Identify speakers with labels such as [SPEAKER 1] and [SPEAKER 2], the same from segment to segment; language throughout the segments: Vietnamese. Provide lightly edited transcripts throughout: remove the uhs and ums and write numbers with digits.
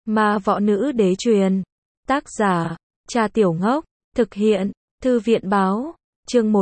[SPEAKER 1] Ma võ nữ đế truyền. Tác giả, Trà Tiểu Ngốc. Thực hiện, Thư viện báo. Chương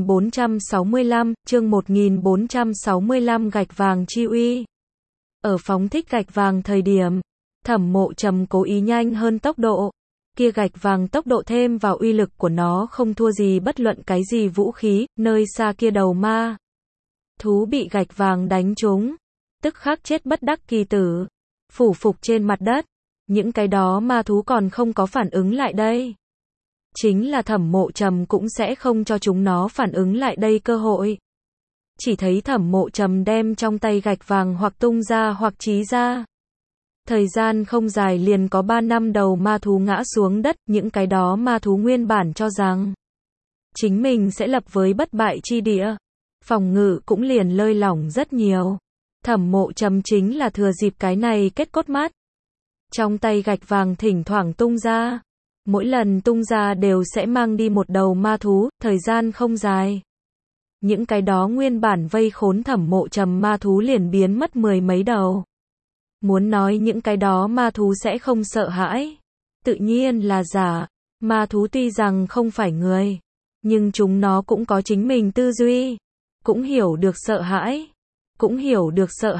[SPEAKER 1] 1465, gạch vàng chi uy. Ở phóng thích gạch vàng thời điểm, Thẩm Mộ Trầm cố ý nhanh hơn tốc độ. Kia gạch vàng tốc độ thêm vào uy lực của nó không thua gì bất luận cái gì vũ khí, nơi xa kia đầu ma thú bị gạch vàng đánh trúng, tức khắc chết bất đắc kỳ tử, phủ phục trên mặt đất. Những cái đó ma thú còn không có phản ứng lại đây. Chính là Thẩm Mộ Trầm cũng sẽ không cho chúng nó phản ứng lại đây cơ hội. Chỉ thấy Thẩm Mộ Trầm đem trong tay gạch vàng hoặc tung ra hoặc chí ra. Thời gian không dài liền có 3 năm đầu ma thú ngã xuống đất, những cái đó ma thú nguyên bản cho rằng chính mình sẽ lập với bất bại chi địa. Phòng ngự cũng liền lơi lỏng rất nhiều. Thẩm Mộ Trầm chính là thừa dịp cái này kết cốt mắt. Trong tay gạch vàng thỉnh thoảng tung ra. Mỗi lần tung ra đều sẽ mang đi một đầu ma thú, thời gian không dài. Những cái đó nguyên bản vây khốn Thẩm Mộ Trầm ma thú liền biến mất 10 mấy đầu. Muốn nói những cái đó ma thú sẽ không sợ hãi, tự nhiên là giả. Ma thú tuy rằng không phải người, nhưng chúng nó cũng có chính mình tư duy, cũng hiểu được sợ hãi, cũng hiểu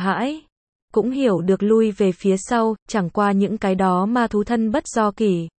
[SPEAKER 1] được lui về phía sau, chẳng qua những cái đó ma thú thân bất do kỷ,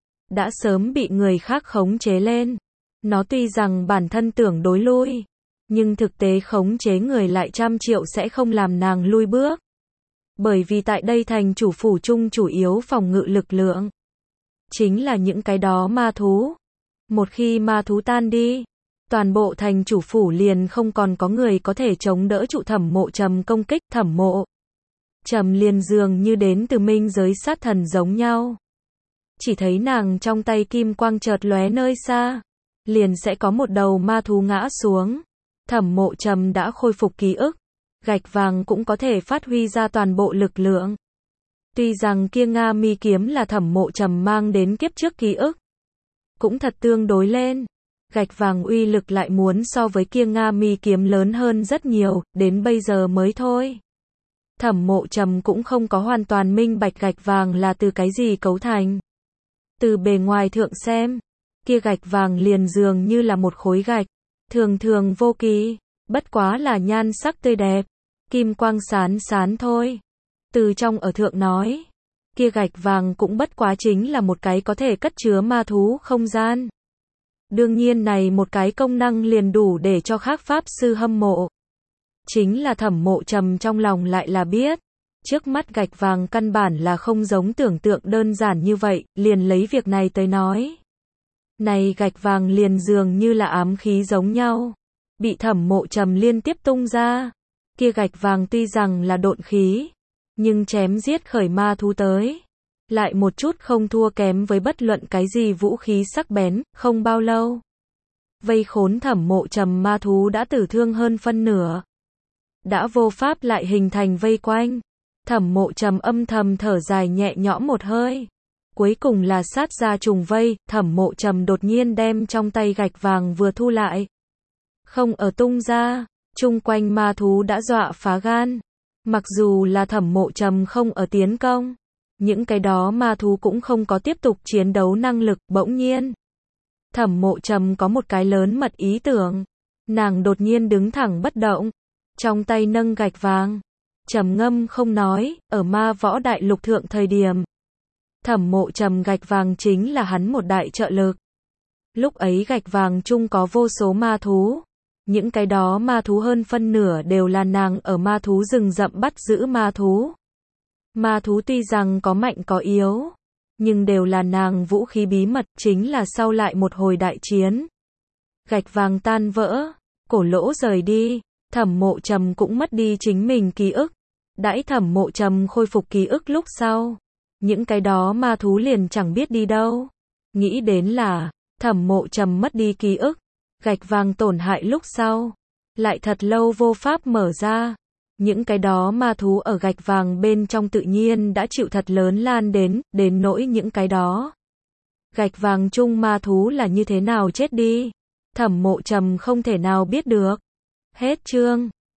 [SPEAKER 1] đã sớm bị người khác khống chế lên. Nó tuy rằng bản thân tưởng đối lui, nhưng thực tế khống chế người lại 100 triệu sẽ không làm nàng lui bước. Bởi vì tại đây thành chủ phủ chung chủ yếu phòng ngự lực lượng chính là những cái đó ma thú. Một khi ma thú tan đi, toàn bộ thành chủ phủ liền không còn có người có thể chống đỡ trụ Thẩm Mộ Trầm công kích. Thẩm Mộ Trầm liền dường như đến từ minh giới sát thần giống nhau. Chỉ thấy nàng trong tay kim quang chợt lóe, nơi xa liền sẽ có một đầu ma thú ngã xuống. Thẩm Mộ Trầm đã khôi phục ký ức, gạch vàng cũng có thể phát huy ra toàn bộ lực lượng. Tuy rằng kia Nga Mi kiếm là Thẩm Mộ Trầm mang đến kiếp trước ký ức, cũng thật tương đối lên, gạch vàng uy lực lại muốn so với kia Nga Mi kiếm lớn hơn rất nhiều, đến bây giờ mới thôi. Thẩm Mộ Trầm cũng không có hoàn toàn minh bạch gạch vàng là từ cái gì cấu thành. Từ bề ngoài thượng xem, kia gạch vàng liền dường như là một khối gạch, thường thường vô kỳ, bất quá là nhan sắc tươi đẹp, kim quang sán thôi. Từ trong ở thượng nói, kia gạch vàng cũng bất quá chính là một cái có thể cất chứa ma thú không gian. Đương nhiên này một cái công năng liền đủ để cho khác pháp sư hâm mộ. Chính là Thẩm Mộ Trầm trong lòng lại là biết, trước mắt gạch vàng căn bản là không giống tưởng tượng đơn giản như vậy, liền lấy việc này tới nói. Này gạch vàng liền dường như là ám khí giống nhau, bị Thẩm Mộ Trầm liên tiếp tung ra. Kia gạch vàng tuy rằng là độn khí, nhưng chém giết khởi ma thú tới, lại một chút không thua kém với bất luận cái gì vũ khí sắc bén. Không bao lâu, vây khốn Thẩm Mộ Trầm ma thú đã tử thương hơn phân nửa, đã vô pháp lại hình thành vây quanh. Thẩm Mộ Trầm âm thầm thở dài nhẹ nhõm một hơi. Cuối cùng là sát ra trùng vây. Thẩm Mộ Trầm đột nhiên đem trong tay gạch vàng vừa thu lại, không ở tung ra. Chung quanh ma thú đã dọa phá gan. Mặc dù là Thẩm Mộ Trầm không ở tiến công, những cái đó ma thú cũng không có tiếp tục chiến đấu năng lực. Bỗng nhiên, Thẩm Mộ Trầm có một cái lớn mật ý tưởng. Nàng đột nhiên đứng thẳng bất động, trong tay nâng gạch vàng, trầm ngâm không nói. Ở ma võ đại lục thượng thời điểm, Thẩm Mộ Trầm gạch vàng chính là hắn một đại trợ lực. Lúc ấy gạch vàng chung có vô số ma thú. Những cái đó ma thú hơn phân nửa đều là nàng ở ma thú rừng rậm bắt giữ ma thú. Ma thú tuy rằng có mạnh có yếu, nhưng đều là nàng vũ khí bí mật. Chính là sau lại một hồi đại chiến, gạch vàng tan vỡ, cổ lỗ rời đi, Thẩm Mộ Trầm cũng mất đi chính mình ký ức. Đãi Thẩm Mộ Trầm khôi phục ký ức lúc sau, những cái đó ma thú liền chẳng biết đi đâu. Nghĩ đến là Thẩm Mộ Trầm mất đi ký ức, gạch vàng tổn hại lúc sau, lại thật lâu vô pháp mở ra. Những cái đó ma thú ở gạch vàng bên trong tự nhiên đã chịu thật lớn lan đến nỗi những cái đó gạch vàng chung ma thú là như thế nào chết đi, Thẩm Mộ Trầm không thể nào biết được. Hết chương.